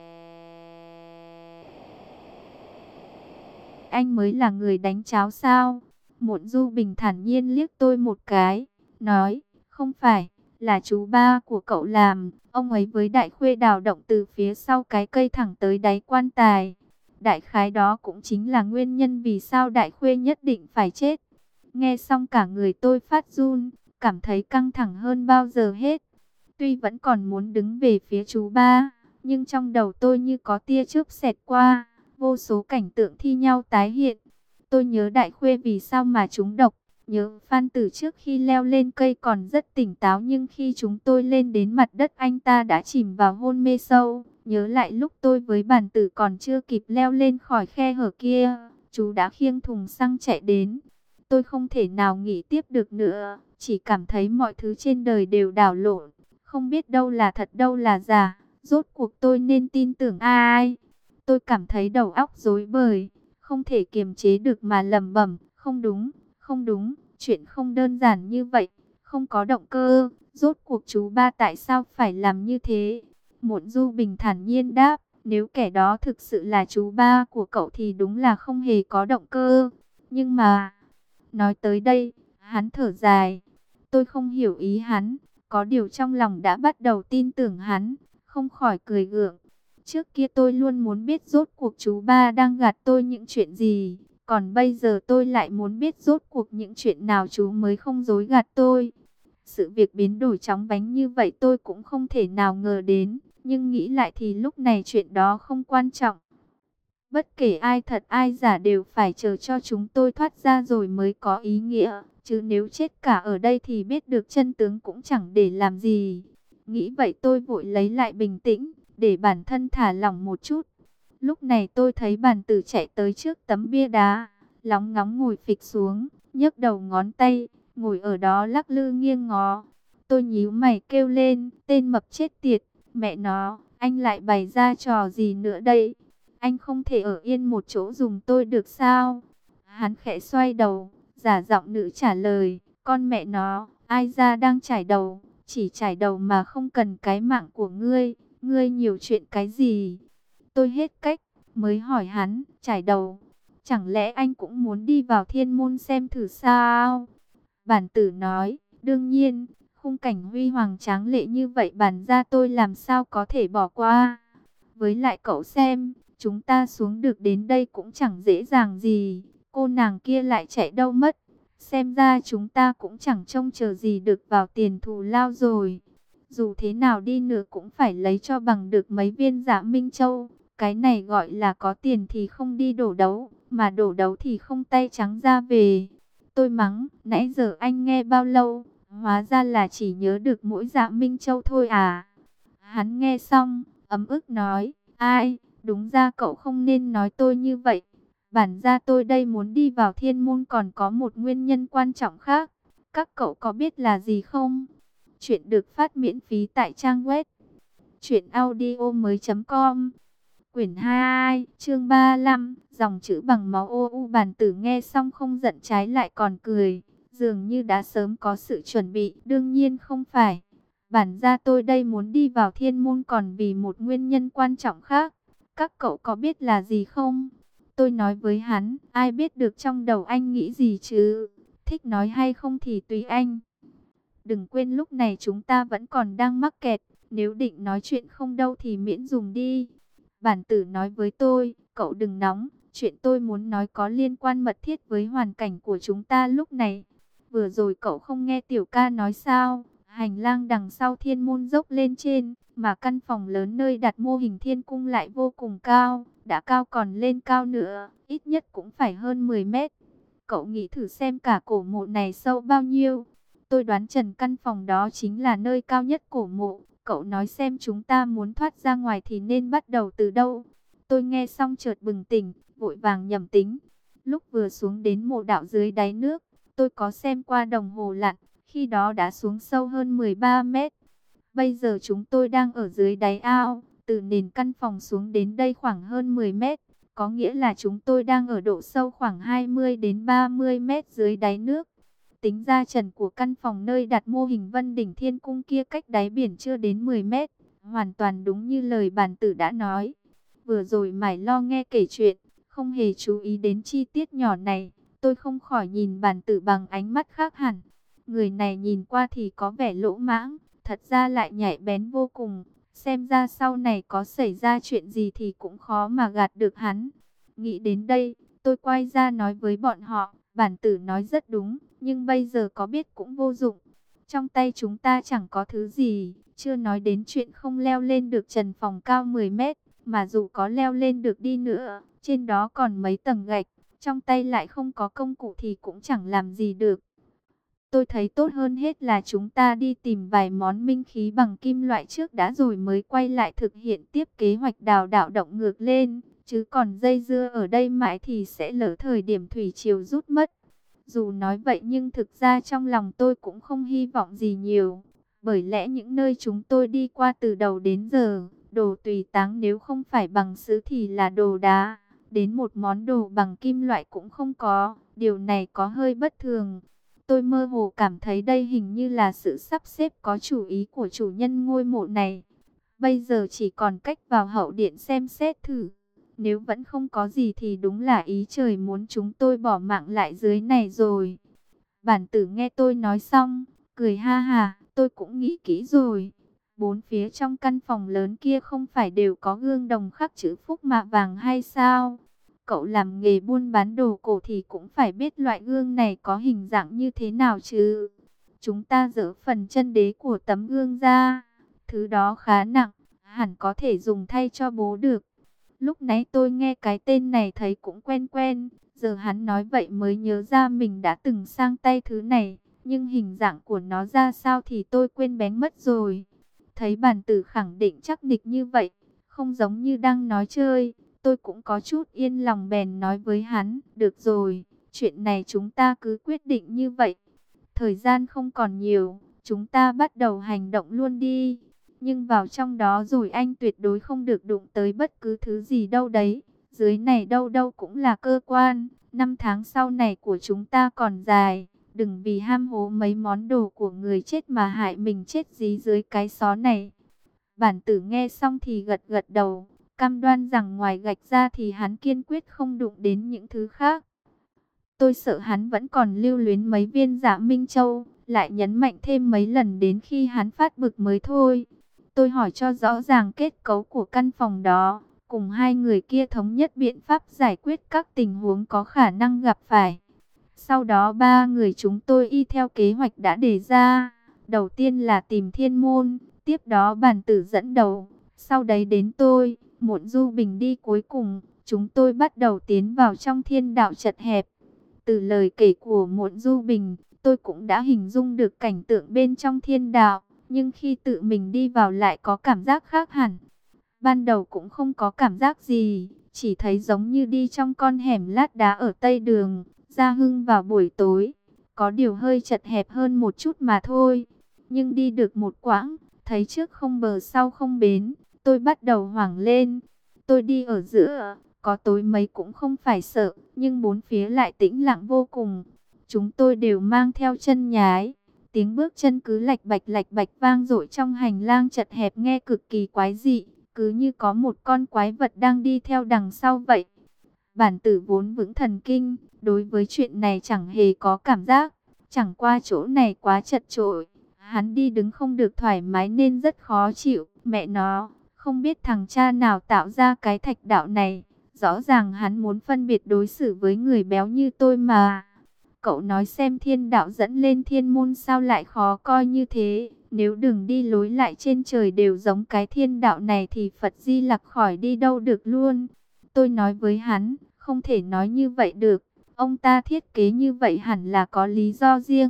Anh mới là người đánh cháo sao? Mộn Du Bình thản nhiên liếc tôi một cái, nói, không phải, là chú ba của cậu làm. Ông ấy với Đại Khuê đào động từ phía sau cái cây thẳng tới đáy quan tài. Đại khái đó cũng chính là nguyên nhân vì sao Đại Khuê nhất định phải chết. Nghe xong cả người tôi phát run, cảm thấy căng thẳng hơn bao giờ hết. Tuy vẫn còn muốn đứng về phía chú ba, nhưng trong đầu tôi như có tia chớp xẹt qua, vô số cảnh tượng thi nhau tái hiện. Tôi nhớ Đại Khuê vì sao mà trúng độc, nhớ Phan Tử trước khi leo lên cây còn rất tỉnh táo nhưng khi chúng tôi lên đến mặt đất anh ta đã chìm vào hôn mê sâu. Nhớ lại lúc tôi với Bản Tử còn chưa kịp leo lên khỏi khe hở kia, chú đã khiêng thùng xăng chạy đến. Tôi không thể nào nghĩ tiếp được nữa, chỉ cảm thấy mọi thứ trên đời đều đảo lộn, không biết đâu là thật đâu là giả, rốt cuộc tôi nên tin tưởng ai. Tôi cảm thấy đầu óc rối bời, không thể kiềm chế được mà lẩm bẩm, không đúng, không đúng, chuyện không đơn giản như vậy, không có động cơ, rốt cuộc chú ba tại sao phải làm như thế? Mộn Du Bình thản nhiên đáp, nếu kẻ đó thực sự là chú ba của cậu thì đúng là không hề có động cơ, nhưng mà... Nói tới đây, hắn thở dài, tôi không hiểu ý hắn, có điều trong lòng đã bắt đầu tin tưởng hắn, không khỏi cười gượng. Trước kia tôi luôn muốn biết rốt cuộc chú ba đang gạt tôi những chuyện gì, còn bây giờ tôi lại muốn biết rốt cuộc những chuyện nào chú mới không dối gạt tôi. Sự việc biến đổi chóng vánh như vậy tôi cũng không thể nào ngờ đến, nhưng nghĩ lại thì lúc này chuyện đó không quan trọng. Bất kể ai thật ai giả đều phải chờ cho chúng tôi thoát ra rồi mới có ý nghĩa, chứ nếu chết cả ở đây thì biết được chân tướng cũng chẳng để làm gì. Nghĩ vậy tôi vội lấy lại bình tĩnh, để bản thân thả lỏng một chút. Lúc này tôi thấy Bản Tử chạy tới trước tấm bia đá, lóng ngóng ngồi phịch xuống, nhấc đầu ngón tay, ngồi ở đó lắc lư nghiêng ngó. Tôi nhíu mày kêu lên, tên mập chết tiệt, mẹ nó, anh lại bày ra trò gì nữa đây? Anh không thể ở yên một chỗ dùng tôi được sao? Hắn khẽ xoay đầu, giả giọng nữ trả lời, con mẹ nó, ai ra đang trải đầu, chỉ trải đầu mà không cần cái mạng của ngươi, ngươi nhiều chuyện cái gì? Tôi hết cách, mới hỏi hắn, trải đầu, chẳng lẽ anh cũng muốn đi vào thiên môn xem thử sao? Bản tử nói, đương nhiên, khung cảnh huy hoàng tráng lệ như vậy bản gia tôi làm sao có thể bỏ qua. Với lại cậu xem, chúng ta xuống được đến đây cũng chẳng dễ dàng gì, cô nàng kia lại chạy đâu mất. Xem ra chúng ta cũng chẳng trông chờ gì được vào tiền thù lao rồi. Dù thế nào đi nữa cũng phải lấy cho bằng được mấy viên Dạ Minh Châu. Cái này gọi là có tiền thì không đi đổ đấu, mà đổ đấu thì không tay trắng ra về. Tôi mắng, nãy giờ anh nghe bao lâu, hóa ra là chỉ nhớ được mỗi Dạ Minh Châu thôi à. Hắn nghe xong, ấm ức nói, ai, đúng ra cậu không nên nói tôi như vậy. Bản ra tôi đây muốn đi vào thiên môn còn có một nguyên nhân quan trọng khác. Các cậu có biết là gì không? Chuyện được phát miễn phí tại trang web truyệnaudiomoi.com. Quyển 2, chương 35, dòng chữ bằng máu ô u. Bản tử nghe xong không giận trái lại còn cười, dường như đã sớm có sự chuẩn bị. Đương nhiên không phải. Bản ra tôi đây muốn đi vào thiên môn còn vì một nguyên nhân quan trọng khác. Các cậu có biết là gì không? Tôi nói với hắn, ai biết được trong đầu anh nghĩ gì chứ? Thích nói hay không thì tùy anh. Đừng quên lúc này chúng ta vẫn còn đang mắc kẹt. Nếu định nói chuyện không đâu thì miễn dùng đi. Bản tử nói với tôi, cậu đừng nóng. Chuyện tôi muốn nói có liên quan mật thiết với hoàn cảnh của chúng ta lúc này. Vừa rồi cậu không nghe tiểu ca nói sao? Hành lang đằng sau thiên môn dốc lên trên, mà căn phòng lớn nơi đặt mô hình thiên cung lại vô cùng cao. Đã cao còn lên cao nữa, ít nhất cũng phải hơn 10 mét. Cậu nghĩ thử xem cả cổ mộ này sâu bao nhiêu. Tôi đoán chừng căn phòng đó chính là nơi cao nhất cổ mộ. Cậu nói xem chúng ta muốn thoát ra ngoài thì nên bắt đầu từ đâu. Tôi nghe xong chợt bừng tỉnh, vội vàng nhẩm tính. Lúc vừa xuống đến mộ đạo dưới đáy nước, tôi có xem qua đồng hồ lặn, khi đó đã xuống sâu hơn 13 mét. Bây giờ chúng tôi đang ở dưới đáy ao, từ nền căn phòng xuống đến đây khoảng hơn 10 mét. Có nghĩa là chúng tôi đang ở độ sâu khoảng 20 đến 30 mét dưới đáy nước. Tính ra trần của căn phòng nơi đặt mô hình Vân Đỉnh Thiên Cung kia cách đáy biển chưa đến 10 mét. Hoàn toàn đúng như lời bản tử đã nói. Vừa rồi mải lo nghe kể chuyện, không hề chú ý đến chi tiết nhỏ này. Tôi không khỏi nhìn bản tử bằng ánh mắt khác hẳn. Người này nhìn qua thì có vẻ lỗ mãng, thật ra lại nhạy bén vô cùng. Xem ra sau này có xảy ra chuyện gì thì cũng khó mà gạt được hắn. Nghĩ đến đây, tôi quay ra nói với bọn họ, bản tử nói rất đúng, nhưng bây giờ có biết cũng vô dụng. Trong tay chúng ta chẳng có thứ gì, chưa nói đến chuyện không leo lên được trần phòng cao 10 mét, mà dù có leo lên được đi nữa, trên đó còn mấy tầng gạch, trong tay lại không có công cụ thì cũng chẳng làm gì được. Tôi thấy tốt hơn hết là chúng ta đi tìm vài món minh khí bằng kim loại trước đã rồi mới quay lại thực hiện tiếp kế hoạch đào đạo động ngược lên. Chứ còn dây dưa ở đây mãi thì sẽ lỡ thời điểm thủy triều rút mất. Dù nói vậy nhưng thực ra trong lòng tôi cũng không hy vọng gì nhiều. Bởi lẽ những nơi chúng tôi đi qua từ đầu đến giờ, đồ tùy táng nếu không phải bằng sứ thì là đồ đá. Đến một món đồ bằng kim loại cũng không có, điều này có hơi bất thường. Tôi mơ hồ cảm thấy đây hình như là sự sắp xếp có chủ ý của chủ nhân ngôi mộ này. Bây giờ chỉ còn cách vào hậu điện xem xét thử. Nếu vẫn không có gì thì đúng là ý trời muốn chúng tôi bỏ mạng lại dưới này rồi. Bản tử nghe tôi nói xong, cười ha ha, tôi cũng nghĩ kỹ rồi. Bốn phía trong căn phòng lớn kia không phải đều có gương đồng khắc chữ phúc mạ vàng hay sao? Cậu làm nghề buôn bán đồ cổ thì cũng phải biết loại gương này có hình dạng như thế nào chứ. Chúng ta dỡ phần chân đế của tấm gương ra. Thứ đó khá nặng, hẳn có thể dùng thay cho bố được. Lúc nãy tôi nghe cái tên này thấy cũng quen quen. Giờ hắn nói vậy mới nhớ ra mình đã từng sang tay thứ này. Nhưng hình dạng của nó ra sao thì tôi quên bén mất rồi. Thấy bản tử khẳng định chắc nịch như vậy, không giống như đang nói chơi. Tôi cũng có chút yên lòng bèn nói với hắn, được rồi, chuyện này chúng ta cứ quyết định như vậy. Thời gian không còn nhiều, chúng ta bắt đầu hành động luôn đi. Nhưng vào trong đó rồi anh tuyệt đối không được đụng tới bất cứ thứ gì đâu đấy. Dưới này đâu đâu cũng là cơ quan, 5 tháng sau này của chúng ta còn dài. Đừng vì ham hố mấy món đồ của người chết mà hại mình chết dí dưới cái xó này. Bản tử nghe xong thì gật gật đầu, cam đoan rằng ngoài gạch ra thì hắn kiên quyết không đụng đến những thứ khác. Tôi sợ hắn vẫn còn lưu luyến mấy viên Dạ Minh Châu, lại nhấn mạnh thêm mấy lần đến khi hắn phát bực mới thôi. Tôi hỏi cho rõ ràng kết cấu của căn phòng đó, cùng hai người kia thống nhất biện pháp giải quyết các tình huống có khả năng gặp phải. Sau đó ba người chúng tôi y theo kế hoạch đã đề ra. Đầu tiên là tìm thiên môn, tiếp đó bản tử dẫn đầu, sau đấy đến tôi, Muộn Du Bình đi cuối cùng. Chúng tôi bắt đầu tiến vào trong thiên đạo chật hẹp. Từ lời kể của Muộn Du Bình, tôi cũng đã hình dung được cảnh tượng bên trong thiên đạo, nhưng khi tự mình đi vào lại có cảm giác khác hẳn. Ban đầu cũng không có cảm giác gì, chỉ thấy giống như đi trong con hẻm lát đá ở Tây Đường, Gia Hưng vào buổi tối. Có điều hơi chật hẹp hơn một chút mà thôi. Nhưng đi được một quãng, thấy trước không bờ sau không bến, tôi bắt đầu hoảng lên. Tôi đi ở giữa, có tối mấy cũng không phải sợ, nhưng bốn phía lại tĩnh lặng vô cùng. Chúng tôi đều mang theo chân nhái. Tiếng bước chân cứ lạch bạch vang dội trong hành lang chật hẹp nghe cực kỳ quái dị, cứ như có một con quái vật đang đi theo đằng sau vậy. Bản tử vốn vững thần kinh, đối với chuyện này chẳng hề có cảm giác, chẳng qua chỗ này quá chật chội, hắn đi đứng không được thoải mái nên rất khó chịu. Mẹ nó, không biết thằng cha nào tạo ra cái thạch đạo này, rõ ràng hắn muốn phân biệt đối xử với người béo như tôi mà. Cậu nói xem thiên đạo dẫn lên thiên môn sao lại khó coi như thế. Nếu đường đi lối lại trên trời đều giống cái thiên đạo này thì Phật Di Lặc khỏi đi đâu được luôn. Tôi nói với hắn, không thể nói như vậy được. Ông ta thiết kế như vậy hẳn là có lý do riêng.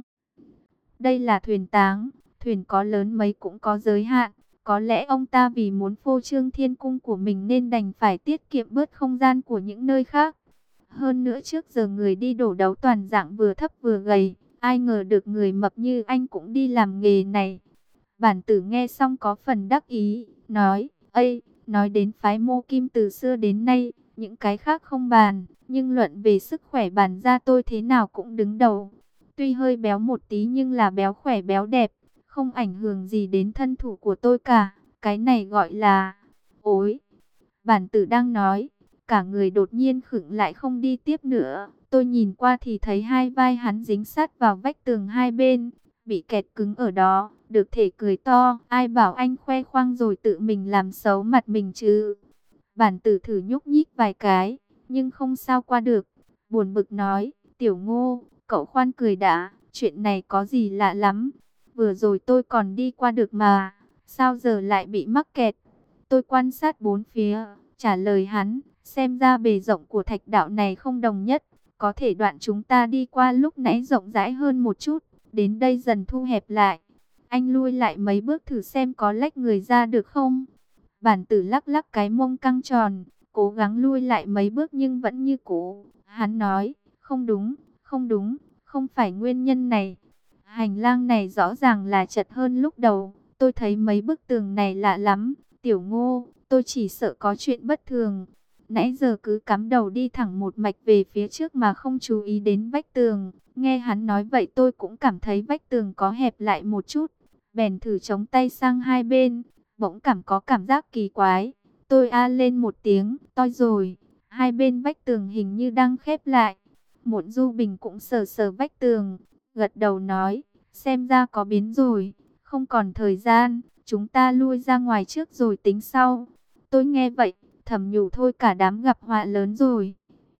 Đây là thuyền táng, thuyền có lớn mấy cũng có giới hạn. Có lẽ ông ta vì muốn phô trương thiên cung của mình nên đành phải tiết kiệm bớt không gian của những nơi khác. Hơn nữa trước giờ người đi đổ đấu toàn dạng vừa thấp vừa gầy, ai ngờ được người mập như anh cũng đi làm nghề này. Bản tử nghe xong có phần đắc ý, nói, ây, nói đến phái Mô Kim từ xưa đến nay, những cái khác không bàn, nhưng luận về sức khỏe bản ra tôi thế nào cũng đứng đầu. Tuy hơi béo một tí nhưng là béo khỏe béo đẹp, không ảnh hưởng gì đến thân thủ của tôi cả, cái này gọi là, ối. Bản tử đang nói, cả người đột nhiên khựng lại không đi tiếp nữa. Tôi nhìn qua thì thấy hai vai hắn dính sát vào vách tường hai bên, bị kẹt cứng ở đó. Được thể cười to, ai bảo anh khoe khoang rồi tự mình làm xấu mặt mình chứ. Bản tử thử nhúc nhích vài cái, nhưng không sao qua được. Buồn bực nói, Tiểu Ngô, cậu khoan cười đã, chuyện này có gì lạ lắm. Vừa rồi tôi còn đi qua được mà, sao giờ lại bị mắc kẹt. Tôi quan sát bốn phía, trả lời hắn, xem ra bề rộng của thạch đạo này không đồng nhất. Có thể đoạn chúng ta đi qua lúc nãy rộng rãi hơn một chút, đến đây dần thu hẹp lại. Anh lui lại mấy bước thử xem có lách người ra được không. Bản tử lắc lắc cái mông căng tròn, cố gắng lui lại mấy bước nhưng vẫn như cũ. Hắn nói, không đúng, không đúng, không phải nguyên nhân này. Hành lang này rõ ràng là chật hơn lúc đầu. Tôi thấy mấy bức tường này lạ lắm. Tiểu Ngô, tôi chỉ sợ có chuyện bất thường. Nãy giờ cứ cắm đầu đi thẳng một mạch về phía trước mà không chú ý đến vách tường. Nghe hắn nói vậy tôi cũng cảm thấy vách tường có hẹp lại một chút. Bèn thử chống tay sang hai bên, bỗng có cảm giác kỳ quái. Tôi a lên một tiếng, toi rồi. Hai bên vách tường hình như đang khép lại. Muộn Du Bình cũng sờ sờ vách tường, gật đầu nói, xem ra có biến rồi. Không còn thời gian, chúng ta lui ra ngoài trước rồi tính sau. Tôi nghe vậy, thầm nhủ thôi cả đám gặp họa lớn rồi.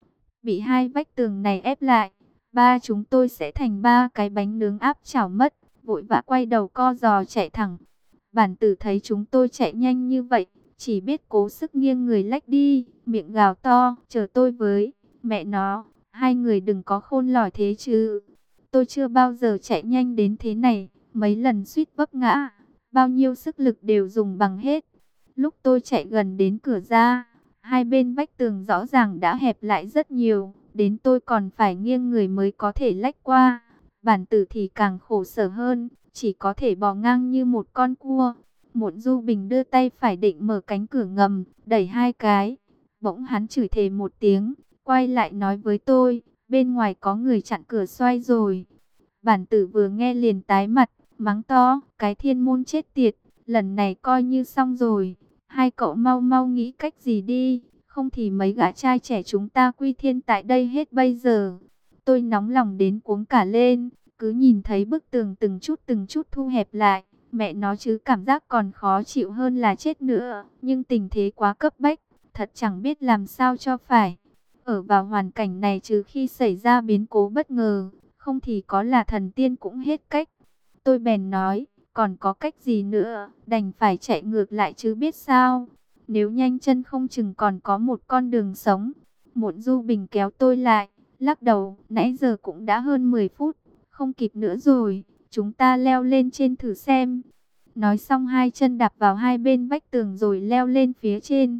Bị hai vách tường này ép lại, ba chúng tôi sẽ thành ba cái bánh nướng áp chảo mất. Vội vã quay đầu co giò chạy thẳng. Bản tử thấy chúng tôi chạy nhanh như vậy, chỉ biết cố sức nghiêng người lách đi, miệng gào to, chờ tôi với, mẹ nó, hai người đừng có khôn lỏi thế chứ. Tôi chưa bao giờ chạy nhanh đến thế này, mấy lần suýt vấp ngã, bao nhiêu sức lực đều dùng bằng hết. Lúc tôi chạy gần đến cửa ra, hai bên vách tường rõ ràng đã hẹp lại rất nhiều, đến tôi còn phải nghiêng người mới có thể lách qua. Bản tử thì càng khổ sở hơn, chỉ có thể bò ngang như một con cua. Muộn Du Bình đưa tay phải định mở cánh cửa ngầm, đẩy hai cái. Bỗng hắn chửi thề một tiếng, quay lại nói với tôi, bên ngoài có người chặn cửa xoay rồi. Bản tử vừa nghe liền tái mặt, mắng to, cái thiên môn chết tiệt, lần này coi như xong rồi. Hai cậu mau mau nghĩ cách gì đi, không thì mấy gã trai trẻ chúng ta quy thiên tại đây hết bây giờ. Tôi nóng lòng đến cuống cả lên, cứ nhìn thấy bức tường từng chút thu hẹp lại. Mẹ nó chứ cảm giác còn khó chịu hơn là chết nữa, nhưng tình thế quá cấp bách, thật chẳng biết làm sao cho phải. Ở vào hoàn cảnh này trừ khi xảy ra biến cố bất ngờ, không thì có là thần tiên cũng hết cách. Tôi bèn nói, còn có cách gì nữa, đành phải chạy ngược lại chứ biết sao. Nếu nhanh chân không chừng còn có một con đường sống. Muộn Du Bình kéo tôi lại, lắc đầu, nãy giờ cũng đã hơn 10 phút, không kịp nữa rồi, chúng ta leo lên trên thử xem. Nói xong hai chân đạp vào hai bên vách tường rồi leo lên phía trên.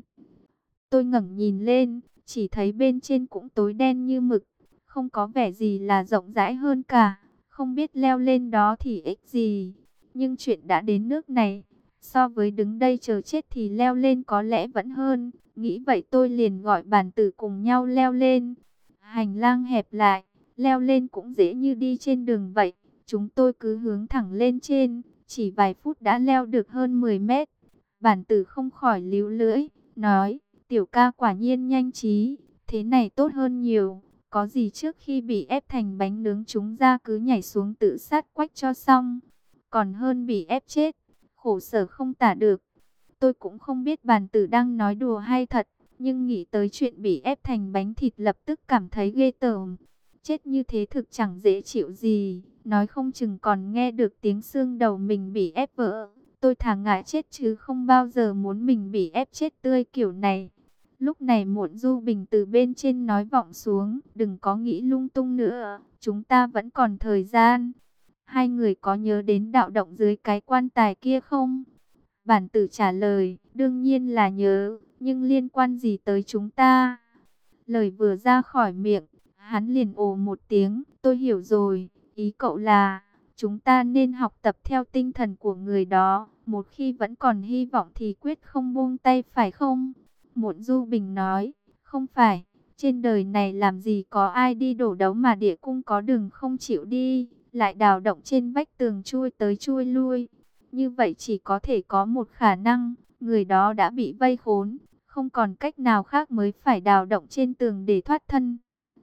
Tôi ngẩng nhìn lên, chỉ thấy bên trên cũng tối đen như mực, không có vẻ gì là rộng rãi hơn cả. Không biết leo lên đó thì ích gì, nhưng chuyện đã đến nước này, so với đứng đây chờ chết thì leo lên có lẽ vẫn hơn. Nghĩ vậy tôi liền gọi Bản Tử cùng nhau leo lên. Hành lang hẹp lại, leo lên cũng dễ như đi trên đường vậy. Chúng tôi cứ hướng thẳng lên trên, chỉ vài phút đã leo được hơn 10 mét. Bản Tử không khỏi líu lưỡi, nói, tiểu ca quả nhiên nhanh trí, thế này tốt hơn nhiều. Có gì trước khi bị ép thành bánh nướng chúng ra cứ nhảy xuống tự sát quách cho xong. Còn hơn bị ép chết, khổ sở không tả được. Tôi cũng không biết Bản Tử đang nói đùa hay thật, nhưng nghĩ tới chuyện bị ép thành bánh thịt lập tức cảm thấy ghê tởm. Chết như thế thực chẳng dễ chịu gì, nói không chừng còn nghe được tiếng xương đầu mình bị ép vỡ. Tôi thà ngại chết chứ không bao giờ muốn mình bị ép chết tươi kiểu này. Lúc này Muộn Du Bình từ bên trên nói vọng xuống, đừng có nghĩ lung tung nữa, chúng ta vẫn còn thời gian. Hai người có nhớ đến đạo động dưới cái quan tài kia không? Bản Tử trả lời, đương nhiên là nhớ, nhưng liên quan gì tới chúng ta? Lời vừa ra khỏi miệng, hắn liền ồ một tiếng, tôi hiểu rồi, ý cậu là, chúng ta nên học tập theo tinh thần của người đó, một khi vẫn còn hy vọng thì quyết không buông tay phải không? Muộn Du Bình nói, không phải, trên đời này làm gì có ai đi đổ đấu mà địa cung có đường không chịu đi, lại đào động trên vách tường chui tới chui lui. Như vậy chỉ có thể có một khả năng, người đó đã bị vây khốn, không còn cách nào khác mới phải đào động trên tường để thoát thân.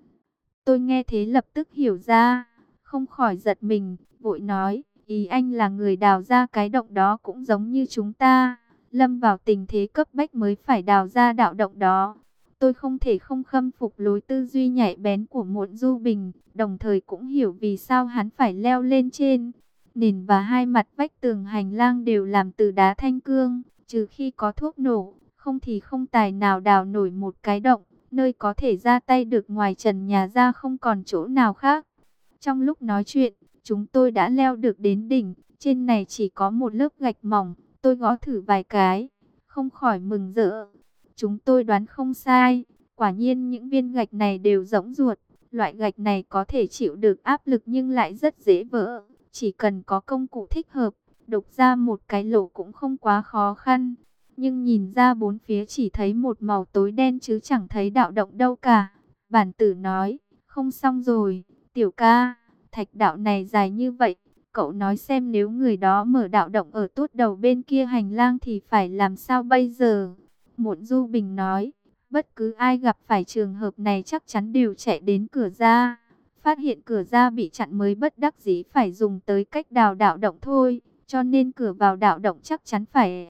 Tôi nghe thế lập tức hiểu ra, không khỏi giật mình, vội nói, ý anh là người đào ra cái động đó cũng giống như chúng ta, lâm vào tình thế cấp bách mới phải đào ra đạo động đó. Tôi không thể không khâm phục lối tư duy nhạy bén của Muộn Du Bình, đồng thời cũng hiểu vì sao hắn phải leo lên trên. Nền và hai mặt vách tường hành lang đều làm từ đá thanh cương, trừ khi có thuốc nổ, không thì không tài nào đào nổi một cái động, nơi có thể ra tay được ngoài trần nhà ra không còn chỗ nào khác. Trong lúc nói chuyện, chúng tôi đã leo được đến đỉnh, trên này chỉ có một lớp gạch mỏng, tôi gõ thử vài cái, không khỏi mừng rỡ. Chúng tôi đoán không sai, quả nhiên những viên gạch này đều rỗng ruột, loại gạch này có thể chịu được áp lực nhưng lại rất dễ vỡ. Chỉ cần có công cụ thích hợp, đục ra một cái lỗ cũng không quá khó khăn. Nhưng nhìn ra bốn phía chỉ thấy một màu tối đen chứ chẳng thấy đạo động đâu cả. Bản Tử nói, không xong rồi, tiểu ca, thạch đạo này dài như vậy. Cậu nói xem nếu người đó mở đạo động ở tốt đầu bên kia hành lang thì phải làm sao bây giờ? Muộn Du Bình nói, bất cứ ai gặp phải trường hợp này chắc chắn đều chạy đến cửa ra. Phát hiện cửa ra bị chặn mới bất đắc dĩ phải dùng tới cách đào đạo động thôi. Cho nên cửa vào đạo động chắc chắn phải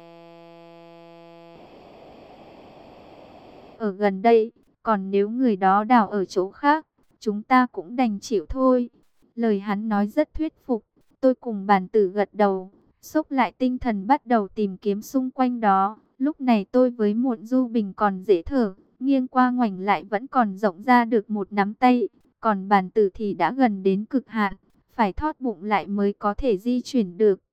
ở gần đây. Còn nếu người đó đào ở chỗ khác, chúng ta cũng đành chịu thôi. Lời hắn nói rất thuyết phục. Tôi cùng Bản Tử gật đầu, xốc lại tinh thần bắt đầu tìm kiếm xung quanh đó. Lúc này tôi với Muộn Du Bình còn dễ thở, nghiêng qua ngoảnh lại vẫn còn rộng ra được một nắm tay. Còn Bản Tử thì đã gần đến cực hạn, phải thót bụng lại mới có thể di chuyển được.